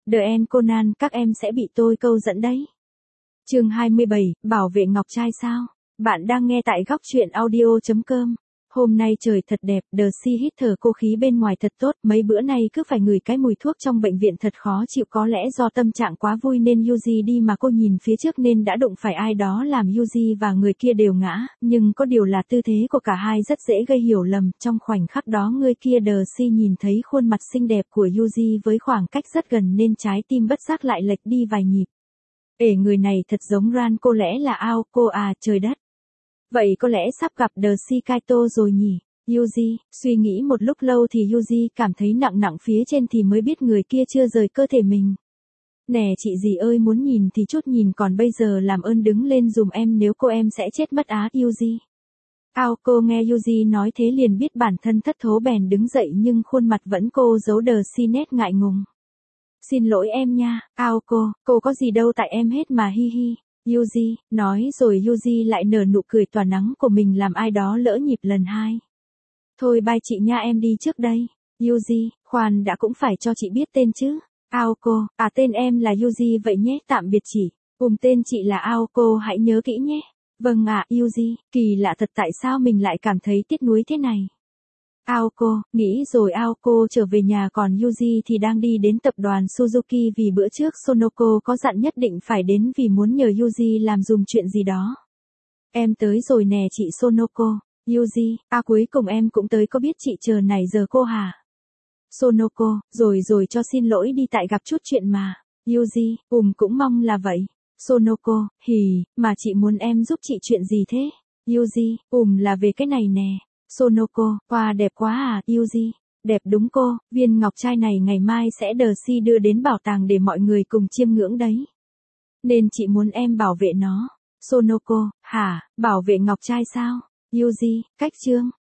The End Conan, các em sẽ bị tôi câu dẫn đấy. Chương 27, bảo vệ ngọc trai sao? Bạn đang nghe tại góc truyện audio.com. Hôm nay trời thật đẹp, Darcy hít thở cô khí bên ngoài thật tốt, mấy bữa nay cứ phải ngửi cái mùi thuốc trong bệnh viện thật khó chịu, có lẽ do tâm trạng quá vui nên Yuji đi mà cô nhìn phía trước nên đã đụng phải ai đó làm Yuji và người kia đều ngã, nhưng có điều là tư thế của cả hai rất dễ gây hiểu lầm, trong khoảnh khắc đó người kia Darcy nhìn thấy khuôn mặt xinh đẹp của Yuji với khoảng cách rất gần nên trái tim bất giác lại lệch đi vài nhịp. Người này thật giống Ran, có lẽ là Aoko à, trời đất. Vậy có lẽ sắp gặp Darcy Kaito rồi nhỉ? Yuji, suy nghĩ một lúc lâu thì Yuji cảm thấy nặng nặng phía trên thì mới biết người kia chưa rời cơ thể mình. Nè chị dì ơi, muốn nhìn thì chút nhìn, còn bây giờ làm ơn đứng lên dùm em, nếu cô em sẽ chết mất á Yuji. Aoko nghe Yuji nói thế liền biết bản thân thất thố bèn đứng dậy nhưng khuôn mặt vẫn cô giấu Darcy nét ngại ngùng. Xin lỗi em nha, Aoko, cô có gì đâu tại em hết mà hi hi. Yuji, nói rồi Yuji lại nở nụ cười tỏa nắng của mình làm ai đó lỡ nhịp lần hai. Thôi bye chị nha, em đi trước đây. Yuji, khoan đã, cũng phải cho chị biết tên chứ. Aoko, à tên em là Yuji vậy nhé, tạm biệt chị. Tên chị là Aoko, hãy nhớ kỹ nhé. Vâng ạ, Yuji, kỳ lạ thật, tại sao mình lại cảm thấy tiếc nuối thế này. Aoko, nghĩ rồi Aoko trở về nhà, còn Yuji thì đang đi đến tập đoàn Suzuki vì bữa trước Sonoko có dặn nhất định phải đến vì muốn nhờ Yuji làm dùm chuyện gì đó. Em tới rồi nè chị Sonoko. Yuji, cuối cùng em cũng tới, có biết chị chờ này giờ cô hả? Sonoko, rồi cho xin lỗi đi, tại gặp chút chuyện mà. Yuji, cũng mong là vậy. Sonoko, hì, mà chị muốn em giúp chị chuyện gì thế? Yuji, là về cái này nè. Sonoko, wow đẹp quá à, Yuji. Đẹp đúng cô, viên ngọc trai này ngày mai sẽ Darcy đưa đến bảo tàng để mọi người cùng chiêm ngưỡng đấy. Nên chị muốn em bảo vệ nó. Sonoko, hả, bảo vệ ngọc trai sao? Yuji, cách chương.